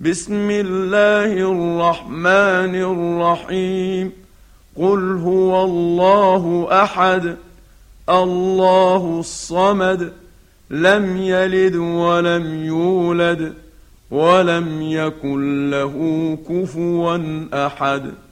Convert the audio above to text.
بسم الله الرحمن الرحيم. قل هو الله أحد الله الصمد لم يلد ولم يولد ولم يكن له كفوا أحد.